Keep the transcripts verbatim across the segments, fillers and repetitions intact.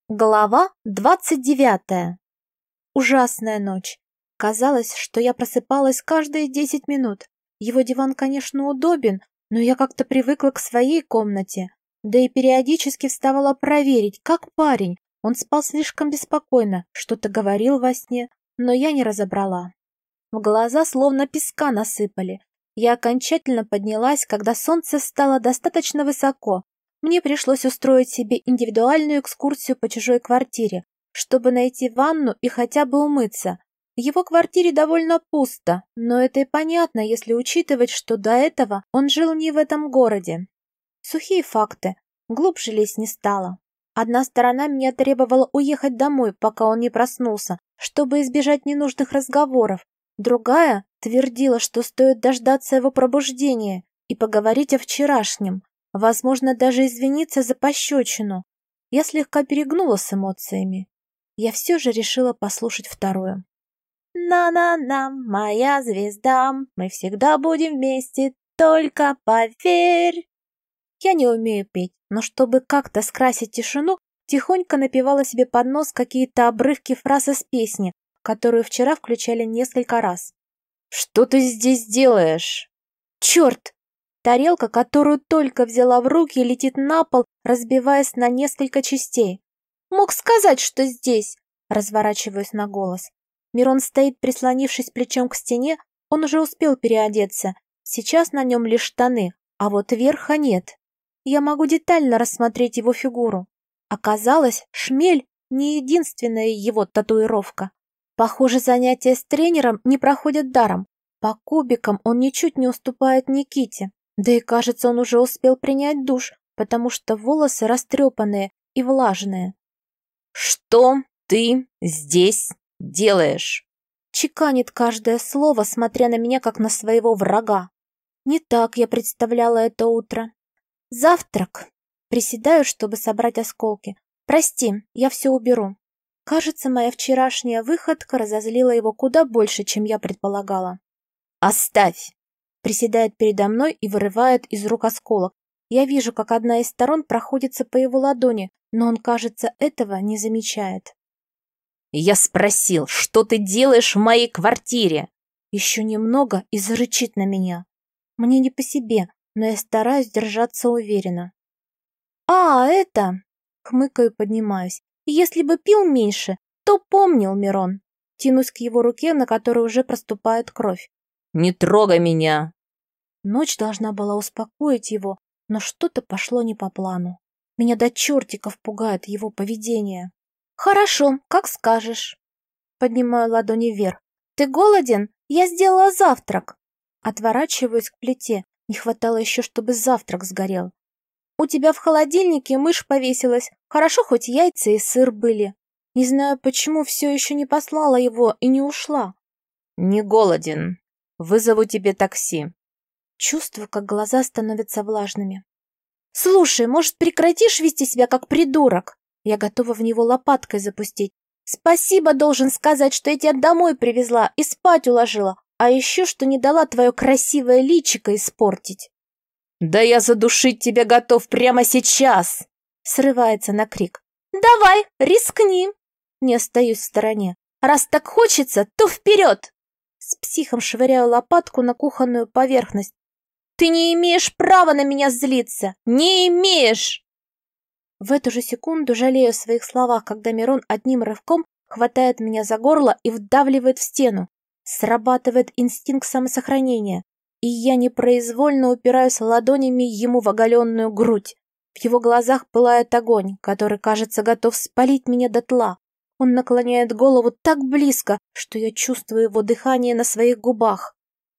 Глава двадцать девятая. Ужасная ночь. Казалось, что я просыпалась каждые десять минут. Его диван, конечно, удобен, но я как-то привыкла к своей комнате. Да и периодически вставала проверить, как парень. Он спал слишком беспокойно, что-то говорил во сне, но я не разобрала. В глаза словно песка насыпали. Я окончательно поднялась, когда солнце стало достаточно высоко. Мне пришлось устроить себе индивидуальную экскурсию по чужой квартире, чтобы найти ванну и хотя бы умыться. В его квартире довольно пусто, но это и понятно, если учитывать, что до этого он жил не в этом городе. Сухие факты. Глубже лезть не стала. Одна сторона меня требовала уехать домой, пока он не проснулся, чтобы избежать ненужных разговоров. Другая твердила, что стоит дождаться его пробуждения и поговорить о вчерашнем. Возможно, даже извиниться за пощечину. Я слегка перегнула с эмоциями. Я все же решила послушать вторую. «На-на-на, моя звезда, мы всегда будем вместе, только поверь». Я не умею петь, но чтобы как-то скрасить тишину, тихонько напевала себе под нос какие-то обрывки фраз из песни, которую вчера включали несколько раз. «Что ты здесь делаешь?» «Черт!» Тарелка, которую только взяла в руки, летит на пол, разбиваясь на несколько частей. «Мог сказать, что здесь!» Разворачиваюсь на голос. Мирон стоит, прислонившись плечом к стене, он уже успел переодеться. Сейчас на нем лишь штаны, а вот верха нет. Я могу детально рассмотреть его фигуру. Оказалось, шмель не единственная его татуировка. Похоже, занятия с тренером не проходят даром. По кубикам он ничуть не уступает Никите. Да и кажется, он уже успел принять душ, потому что волосы растрепанные и влажные. «Что ты здесь делаешь?» Чеканит каждое слово, смотря на меня, как на своего врага. Не так я представляла это утро. «Завтрак». Приседаю, чтобы собрать осколки. «Прости, я все уберу». Кажется, моя вчерашняя выходка разозлила его куда больше, чем я предполагала. «Оставь!» Приседает передо мной и вырывает из рук осколок. Я вижу, как одна из сторон проходится по его ладони, но он, кажется, этого не замечает. «Я спросил, что ты делаешь в моей квартире?» Еще немного и зарычит на меня. Мне не по себе, но я стараюсь держаться уверенно. «А, это...» Хмыкаю, поднимаюсь. «Если бы пил меньше, то помнил, Мирон». Тянусь к его руке, на которой уже проступает кровь. «Не трогай меня!» Ночь должна была успокоить его, но что-то пошло не по плану. Меня до чертиков пугает его поведение. «Хорошо, как скажешь». Поднимаю ладони вверх. «Ты голоден? Я сделала завтрак». Отворачиваюсь к плите. Не хватало еще, чтобы завтрак сгорел. «У тебя в холодильнике мышь повесилась. Хорошо, хоть яйца и сыр были. Не знаю, почему все еще не послала его и не ушла». «Не голоден. Вызову тебе такси». Чувствую, как глаза становятся влажными. «Слушай, может, прекратишь вести себя как придурок?» Я готова в него лопаткой запустить. «Спасибо должен сказать, что я тебя домой привезла и спать уложила, а еще, что не дала твое красивое личико испортить». «Да я задушить тебя готов прямо сейчас!» Срывается на крик. «Давай, рискни!» Не остаюсь в стороне. «Раз так хочется, то вперед!» С психом швыряю лопатку на кухонную поверхность. «Ты не имеешь права на меня злиться! Не имеешь!» В эту же секунду жалею о своих словах, когда Мирон одним рывком хватает меня за горло и вдавливает в стену. Срабатывает инстинкт самосохранения, и я непроизвольно упираюсь ладонями ему в оголенную грудь. В его глазах пылает огонь, который, кажется, готов спалить меня дотла. Он наклоняет голову так близко, что я чувствую его дыхание на своих губах.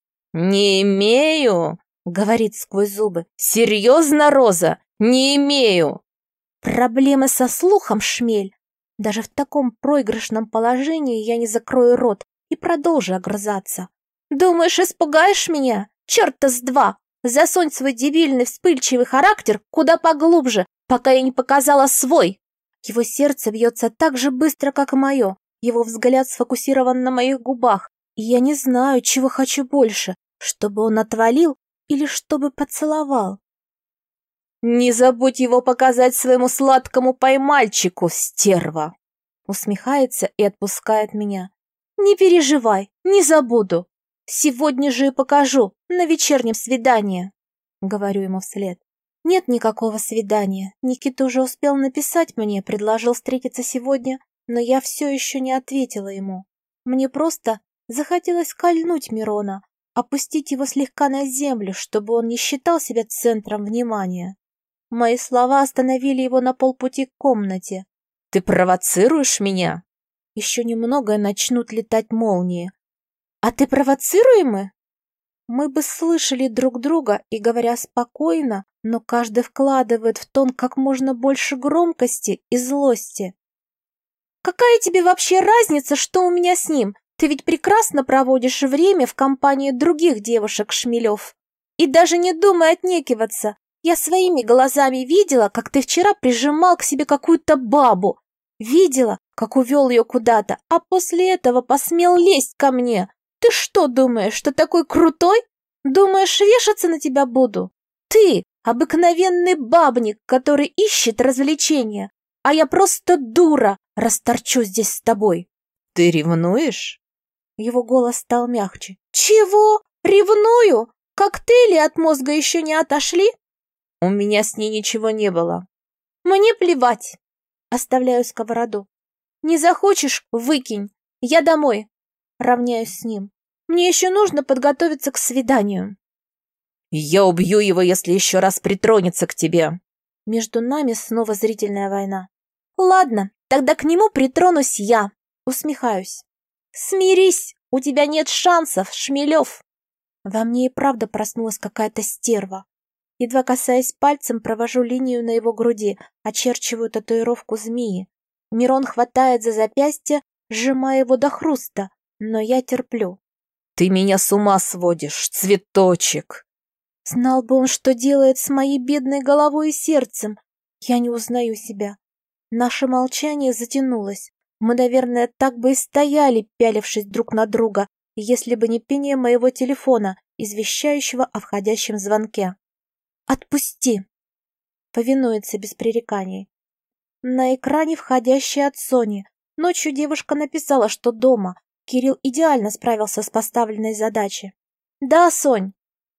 «Не имею!» — говорит сквозь зубы. «Серьезно, Роза? Не имею!» Проблемы со слухом, шмель. Даже в таком проигрышном положении я не закрою рот и продолжу огрызаться. «Думаешь, испугаешь меня? Черт-то с два! Засунь свой дебильный вспыльчивый характер куда поглубже, пока я не показала свой!» Его сердце бьется так же быстро, как и мое. Его взгляд сфокусирован на моих губах, и я не знаю, чего хочу больше, чтобы он отвалил или чтобы поцеловал. Не забудь его показать своему сладкому поймальчику, стерва. Усмехается и отпускает меня. Не переживай, не забуду. Сегодня же и покажу на вечернем свидании. Говорю ему вслед. Нет никакого свидания. Никита уже успел написать мне, предложил встретиться сегодня, но я все еще не ответила ему. Мне просто захотелось кольнуть Мирона, опустить его слегка на землю, чтобы он не считал себя центром внимания. Мои слова остановили его на полпути к комнате. «Ты провоцируешь меня?» Еще немного и начнут летать молнии. «А ты провоцируемый?» Мы бы слышали друг друга и, говоря спокойно, но каждый вкладывает в тон как можно больше громкости и злости. «Какая тебе вообще разница, что у меня с ним? Ты ведь прекрасно проводишь время в компании других девушек, Шмелев. И даже не думай отнекиваться. Я своими глазами видела, как ты вчера прижимал к себе какую-то бабу. Видела, как увел ее куда-то, а после этого посмел лезть ко мне. Ты что думаешь, что такой крутой? Думаешь, вешаться на тебя буду? Ты обыкновенный бабник, который ищет развлечения, а я просто дура, расторчу здесь с тобой». «Ты ревнуешь?» Его голос стал мягче. «Чего? Ревную? Коктейли от мозга еще не отошли?» «У меня с ней ничего не было». «Мне плевать». Оставляю сковороду. «Не захочешь — выкинь. Я домой». Равняюсь с ним. «Мне еще нужно подготовиться к свиданию». «Я убью его, если еще раз притронется к тебе». Между нами снова зрительная война. «Ладно, тогда к нему притронусь я». Усмехаюсь. «Смирись, у тебя нет шансов, Шмелев». Во мне и правда проснулась какая-то стерва. Едва касаясь пальцем, провожу линию на его груди, очерчиваю татуировку змеи. Мирон хватает за запястье, сжимая его до хруста, но я терплю. «Ты меня с ума сводишь, цветочек!» Знал бы он, что делает с моей бедной головой и сердцем. Я не узнаю себя. Наше молчание затянулось. Мы, наверное, так бы и стояли, пялившись друг на друга, если бы не пение моего телефона, извещающего о входящем звонке. «Отпусти!» Повинуется без пререканий. На экране входящий от Сони. Ночью девушка написала, что дома. Кирилл идеально справился с поставленной задачей. «Да, Сонь!»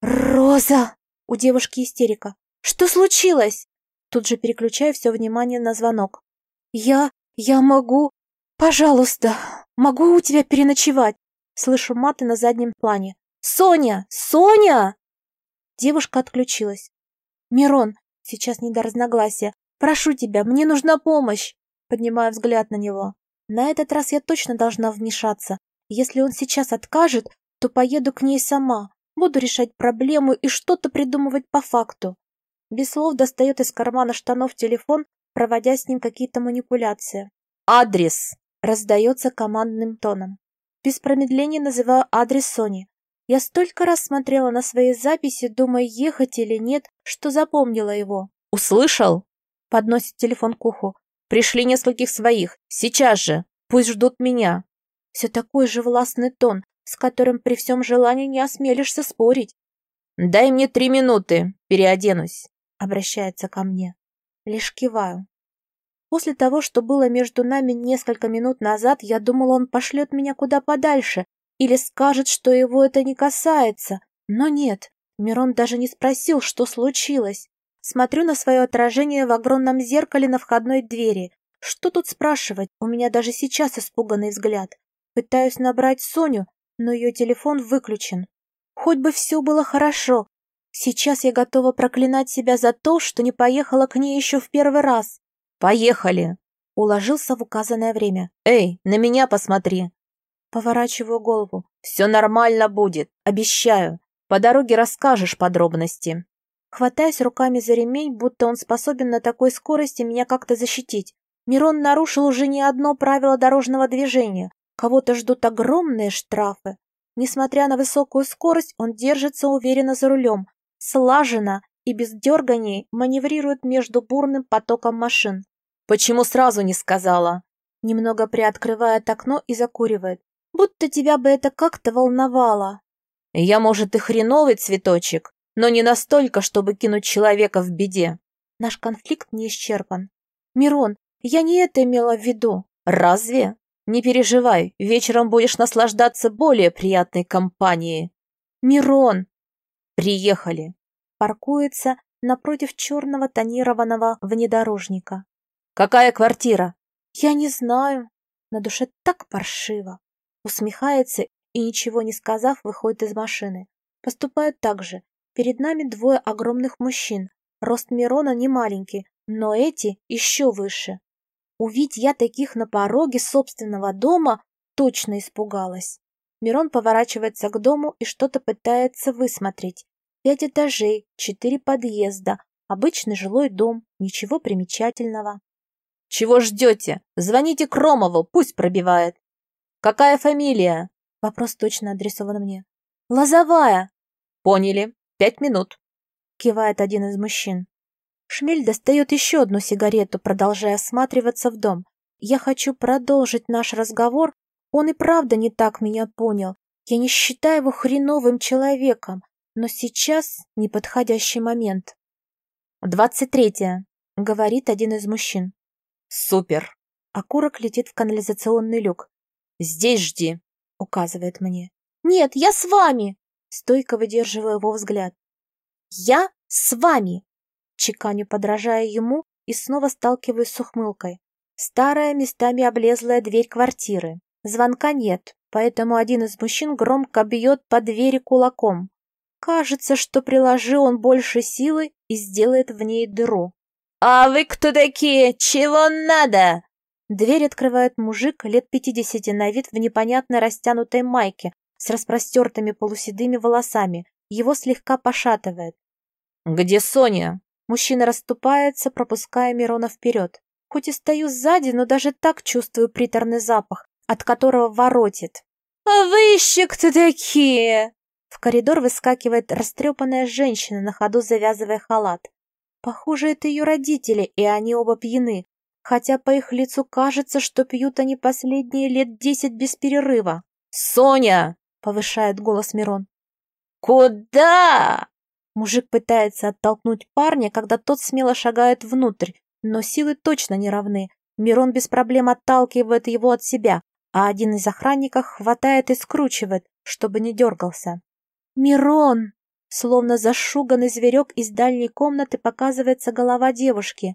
«Роза!» У девушки истерика. «Что случилось?» Тут же переключаю все внимание на звонок. «Я... я могу... Пожалуйста, могу у тебя переночевать?» Слышу маты на заднем плане. «Соня! Соня!» Девушка отключилась. «Мирон, сейчас не до разногласия. Прошу тебя, мне нужна помощь!» Поднимаю взгляд на него. На этот раз я точно должна вмешаться. Если он сейчас откажет, то поеду к ней сама. Буду решать проблему и что-то придумывать по факту. Без слов достает из кармана штанов телефон, проводя с ним какие-то манипуляции. «Адрес!» раздается командным тоном. Без промедления называю адрес Сони. Я столько раз смотрела на свои записи, думая, ехать или нет, что запомнила его. «Услышал?» Подносит телефон к уху. «Пришли нескольких своих. Сейчас же. Пусть ждут меня». Все такой же властный тон, с которым при всем желании не осмелишься спорить. «Дай мне три минуты. Переоденусь», — обращается ко мне. Лишь киваю. После того, что было между нами несколько минут назад, я думала, он пошлет меня куда подальше или скажет, что его это не касается. Но нет, Мирон даже не спросил, что случилось. Смотрю на свое отражение в огромном зеркале на входной двери. Что тут спрашивать? У меня даже сейчас испуганный взгляд. Пытаюсь набрать Соню, но ее телефон выключен. Хоть бы все было хорошо. Сейчас я готова проклинать себя за то, что не поехала к ней еще в первый раз. «Поехали!» Уложился в указанное время. «Эй, на меня посмотри!» Поворачиваю голову. «Все нормально будет, обещаю. По дороге расскажешь подробности». Хватаясь руками за ремень, будто он способен на такой скорости меня как-то защитить. Мирон нарушил уже не одно правило дорожного движения. Кого-то ждут огромные штрафы. Несмотря на высокую скорость, он держится уверенно за рулем, слаженно и без дерганий маневрирует между бурным потоком машин. «Почему сразу не сказала?» Немного приоткрывает окно и закуривает. «Будто тебя бы это как-то волновало». «Я, может, и хреновый цветочек, но не настолько, чтобы кинуть человека в беде». Наш конфликт не исчерпан. Мирон, я не это имела в виду. Разве? Не переживай, вечером будешь наслаждаться более приятной компанией. Мирон! Приехали. Паркуется напротив черного тонированного внедорожника. Какая квартира? Я не знаю. На душе так паршиво. Усмехается и, ничего не сказав, выходит из машины. Поступают так же. Перед нами двое огромных мужчин. Рост Мирона не маленький, но эти еще выше. Увидь я таких на пороге собственного дома, точно испугалась. Мирон поворачивается к дому и что-то пытается высмотреть. Пять этажей, четыре подъезда, обычный жилой дом, ничего примечательного. Чего ждете? Звоните Кромову, пусть пробивает. Какая фамилия? Вопрос точно адресован мне. Лозовая. Поняли. Пять минут. Кивает один из мужчин. Шмель достает еще одну сигарету, продолжая осматриваться в дом. Я хочу продолжить наш разговор. Он и правда не так меня понял. Я не считаю его хреновым человеком, но сейчас неподходящий момент. «Двадцать третье», — говорит один из мужчин. «Супер!» Окурок летит в канализационный люк. «Здесь жди», — указывает мне. «Нет, я с вами!» Стойко выдерживаю его взгляд. «Я с вами!» Чеканю, подражая ему, и снова сталкиваюсь с ухмылкой. Старая, местами облезлая дверь квартиры. Звонка нет, поэтому один из мужчин громко бьет по двери кулаком. Кажется, что приложи он больше силы и сделает в ней дыру. «А вы кто такие? Чего надо?» Дверь открывает мужик лет пятидесяти на вид в непонятной растянутой майке с распростертыми полуседыми волосами. Его слегка пошатывает. «Где Соня?» Мужчина расступается, пропуская Мирона вперед. Хоть и стою сзади, но даже так чувствую приторный запах, от которого воротит. «А вы еще кто такие?» В коридор выскакивает растрепанная женщина, на ходу завязывая халат. Похоже, это ее родители, и они оба пьяны, хотя по их лицу кажется, что пьют они последние лет десять без перерыва. «Соня!» — повышает голос Мирон. «Куда?» Мужик пытается оттолкнуть парня, когда тот смело шагает внутрь, но силы точно не равны. Мирон без проблем отталкивает его от себя, а один из охранников хватает и скручивает, чтобы не дергался. «Мирон!» Словно зашуганный зверек из дальней комнаты показывается голова девушки.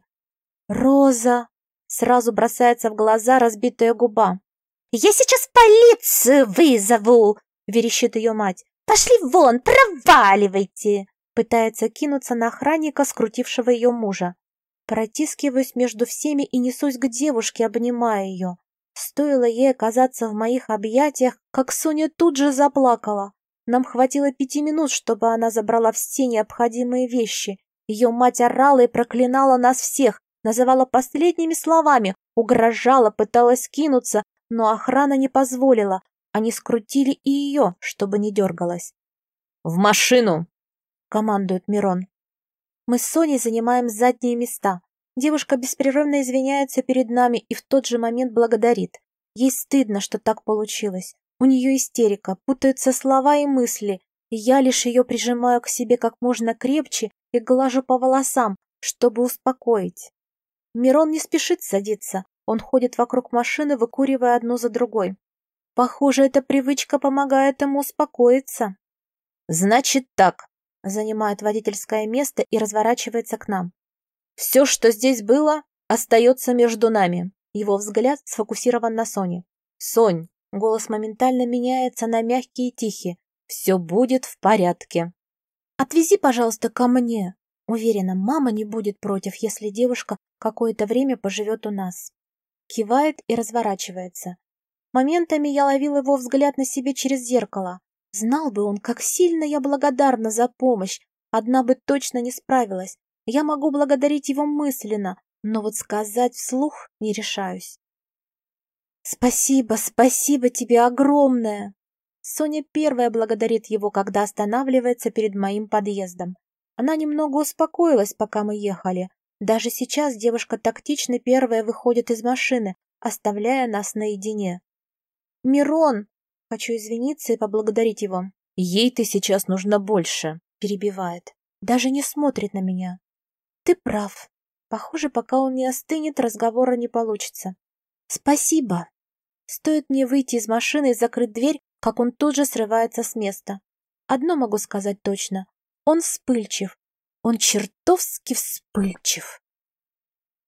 «Роза!» Сразу бросается в глаза разбитая губа. «Я сейчас полицию вызову!» — верещит ее мать. «Пошли вон, проваливайте!» Пытается кинуться на охранника, скрутившего ее мужа. Протискиваюсь между всеми и несусь к девушке, обнимая ее. Стоило ей оказаться в моих объятиях, как Соня тут же заплакала. Нам хватило пяти минут, чтобы она забрала все необходимые вещи. Ее мать орала и проклинала нас всех, называла последними словами, угрожала, пыталась кинуться, но охрана не позволила. Они скрутили и ее, чтобы не дергалась. «В машину!» — командует Мирон. Мы с Соней занимаем задние места. Девушка беспрерывно извиняется перед нами и в тот же момент благодарит. Ей стыдно, что так получилось. У нее истерика, путаются слова и мысли, и я лишь ее прижимаю к себе как можно крепче и глажу по волосам, чтобы успокоить. Мирон не спешит садиться, он ходит вокруг машины, выкуривая одну за другой. Похоже, эта привычка помогает ему успокоиться. «Значит так», — занимает водительское место и разворачивается к нам. «Все, что здесь было, остается между нами». Его взгляд сфокусирован на Соне. «Сонь», — голос моментально меняется на мягкий и тихий. «Все будет в порядке». «Отвези, пожалуйста, ко мне». Уверена, мама не будет против, если девушка какое-то время поживет у нас. Кивает и разворачивается. Моментами я ловила его взгляд на себе через зеркало. Знал бы он, как сильно я благодарна за помощь. Одна бы точно не справилась. Я могу благодарить его мысленно, но вот сказать вслух не решаюсь. «Спасибо, спасибо тебе огромное!» Соня первая благодарит его, когда останавливается перед моим подъездом. Она немного успокоилась, пока мы ехали. Даже сейчас девушка тактично первая выходит из машины, оставляя нас наедине. «Мирон!» Хочу извиниться и поблагодарить его. «Ей ты сейчас нужна больше», — перебивает. Даже не смотрит на меня. «Ты прав», Похоже, пока он не остынет, разговора не получится. Спасибо. Стоит мне выйти из машины и закрыть дверь, как он тут же срывается с места. Одно могу сказать точно. Он вспыльчив. Он чертовски вспыльчив.